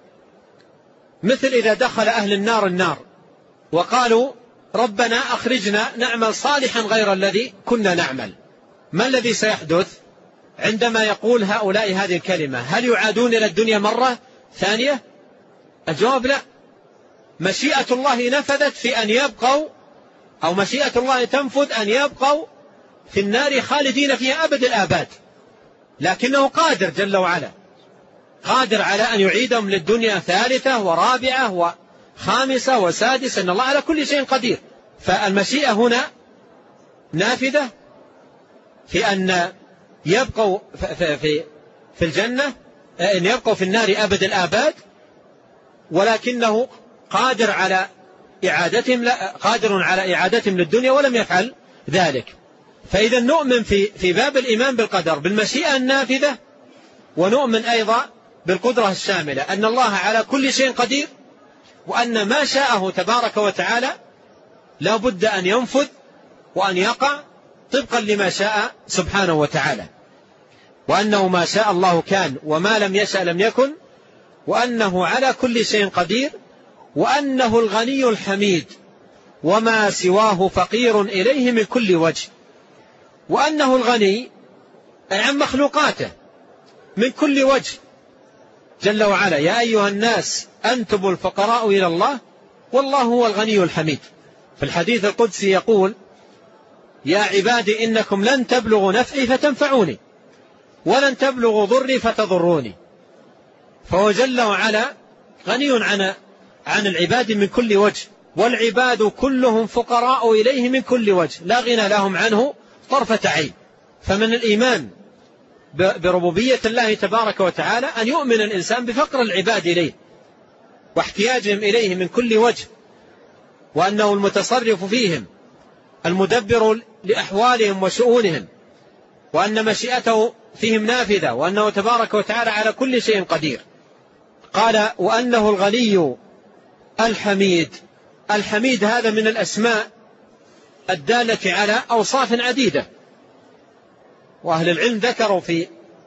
مثل إذا دخل أهل النار النار وقالوا ربنا أخرجنا نعمل صالحا غير الذي كنا نعمل، ما الذي سيحدث عندما يقول هؤلاء هذه الكلمة؟ هل يعادون إلى الدنيا مرة ثانية؟ الجواب لا. مشيئة الله نفذت في أن يبقوا، أو مشيئة الله تنفذ أن يبقوا في النار خالدين فيها أبد الآباد، لكنه قادر جل وعلا، قادر على أن يعيدهم للدنيا ثالثة ورابعة وخامسة وسادسة، أن الله على كل شيء قدير. فالمشيئة هنا نافذة في أن يبقوا في, في, في الجنة، أن يبقوا في النار أبد الآباد، ولكنه قادر على إعادتهم، قادر على إعادتهم للدنيا ولم يفعل ذلك. فإذا نؤمن في, في باب الإيمان بالقدر بالمشيئة النافذة، ونؤمن أيضا بالقدرة الشاملة، أن الله على كل شيء قدير، وأن ما شاءه تبارك وتعالى لا بد أن ينفذ وأن يقع طبقا لما شاء سبحانه وتعالى، وأنه ما شاء الله كان وما لم يشأ لم يكن، وأنه على كل شيء قدير، وأنه الغني الحميد وما سواه فقير إليه من كل وجه، وأنه الغني عن مخلوقاته من كل وجه جل وعلا. يا أيها الناس أنتم الفقراء إلى الله والله هو الغني الحميد. في الحديث القدسي يقول يا عبادي إنكم لن تبلغوا نفعي فتنفعوني ولن تبلغوا ضري فتضروني. فهو جل وعلا غني عن عن العباد من كل وجه، والعباد كلهم فقراء إليه من كل وجه، لا غنى لهم عنه طرفة عين. فمن الإيمان بربوبية الله تبارك وتعالى أن يؤمن الإنسان بفقر العباد إليه واحتياجهم إليه من كل وجه، وأنه المتصرف فيهم المدبر لأحوالهم وشؤونهم، وأن مشيئته فيهم نافذة، وأنه تبارك وتعالى على كل شيء قدير. قال وأنه الغني الحميد. الحميد هذا من الأسماء الدالة على أوصاف عديدة، وأهل العلم ذكروا في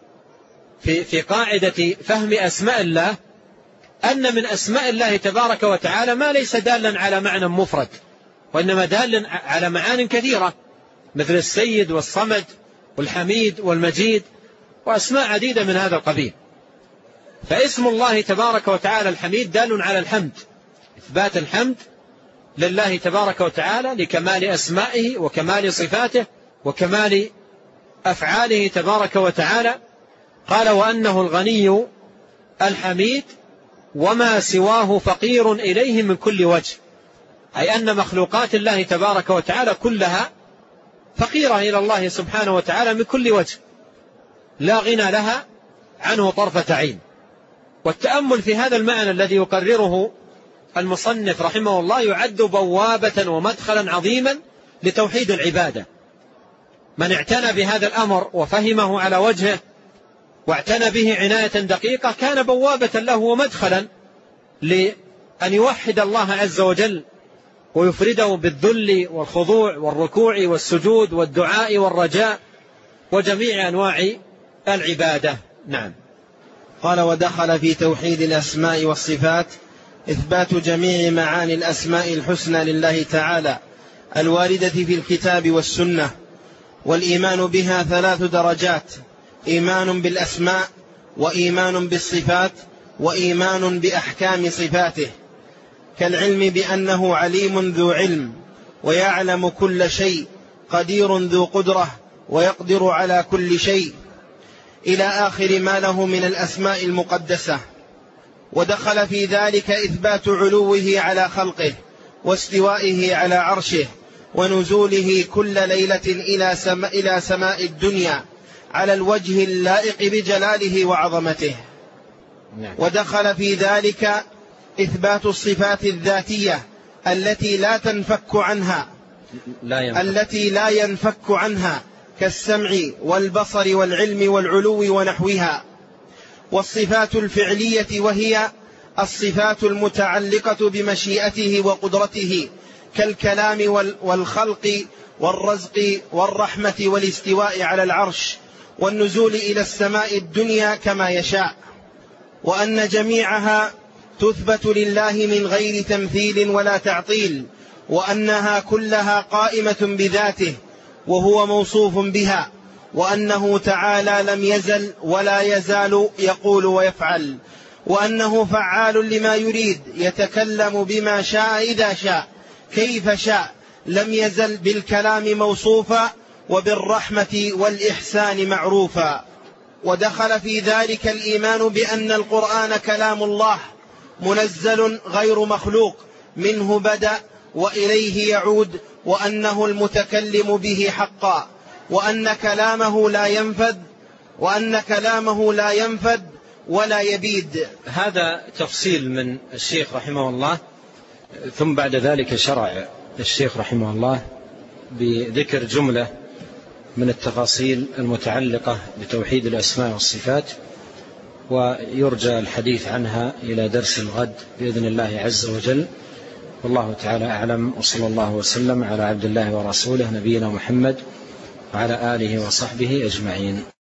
في في قاعدة فهم أسماء الله أن من أسماء الله تبارك وتعالى ما ليس دالا على معنى مفرد، وإنما دالا على معان كثيرة، مثل السيد والصمد والحميد والمجيد وأسماء عديدة من هذا القبيل. فاسم الله تبارك وتعالى الحميد دال على الحمد، إثبات الحمد لله تبارك وتعالى لكمال أسمائه وكمال صفاته وكمال أفعاله تبارك وتعالى. قال وأنه الغني الحميد وما سواه فقير إليه من كل وجه، أي أن مخلوقات الله تبارك وتعالى كلها فقيرة إلى الله سبحانه وتعالى من كل وجه، لا غنى لها عنه طرفة عين. والتأمل في هذا المعنى الذي يقرره المصنف رحمه الله يعد بوابة ومدخلا عظيما لتوحيد العبادة. من اعتنى بهذا الأمر وفهمه على وجهه واعتنى به عناية دقيقة كان بوابة له ومدخلا لأن يوحد الله عز وجل ويفرده بالذل والخضوع والركوع والسجود والدعاء والرجاء وجميع أنواع العبادة. نعم. قال ودخل في توحيد الأسماء والصفات إثبات جميع معاني الأسماء الحسنى لله تعالى الواردة في الكتاب والسنة، والإيمان بها ثلاث درجات: إيمان بالأسماء، وإيمان بالصفات، وإيمان بأحكام صفاته، كالعلم بأنه عليم ذو علم ويعلم كل شيء، قدير ذو قدرة ويقدر على كل شيء، إلى آخر ما له من الأسماء المقدسة. ودخل في ذلك إثبات علوه على خلقه واستوائه على عرشه ونزوله كل ليلة إلى سماء, إلى سماء الدنيا على الوجه اللائق بجلاله وعظمته. ودخل في ذلك إثبات الصفات الذاتية التي لا تنفك عنها لا ينفك. التي لا ينفك عنها كالسمع والبصر والعلم والعلو ونحوها. والصفات الفعلية وهي الصفات المتعلقة بمشيئته وقدرته كالكلام والخلق والرزق والرحمة والاستواء على العرش والنزول إلى السماء الدنيا كما يشاء. وأن جميعها تثبت لله من غير تمثيل ولا تعطيل، وأنها كلها قائمة بذاته وهو موصوف بها، وأنه تعالى لم يزل ولا يزال يقول ويفعل، وأنه فعال لما يريد يتكلم بما شاء إذا شاء كيف شاء، لم يزل بالكلام موصوفا وبالرحمة والإحسان معروفا. ودخل في ذلك الإيمان بأن القرآن كلام الله منزل غير مخلوق، منه بدأ وإليه يعود، وأنه المتكلم به حقا، وأن كلامه لا ينفد وأن كلامه لا ينفد ولا يبيد. هذا تفصيل من الشيخ رحمه الله. ثم بعد ذلك شرع الشيخ رحمه الله بذكر جملة من التفاصيل المتعلقة بتوحيد الأسماء والصفات، ويرجى الحديث عنها إلى درس الغد بإذن الله عز وجل. والله تعالى أعلم، وصلى الله وسلم على عبد الله ورسوله نبينا محمد وعلى آله وصحبه أجمعين.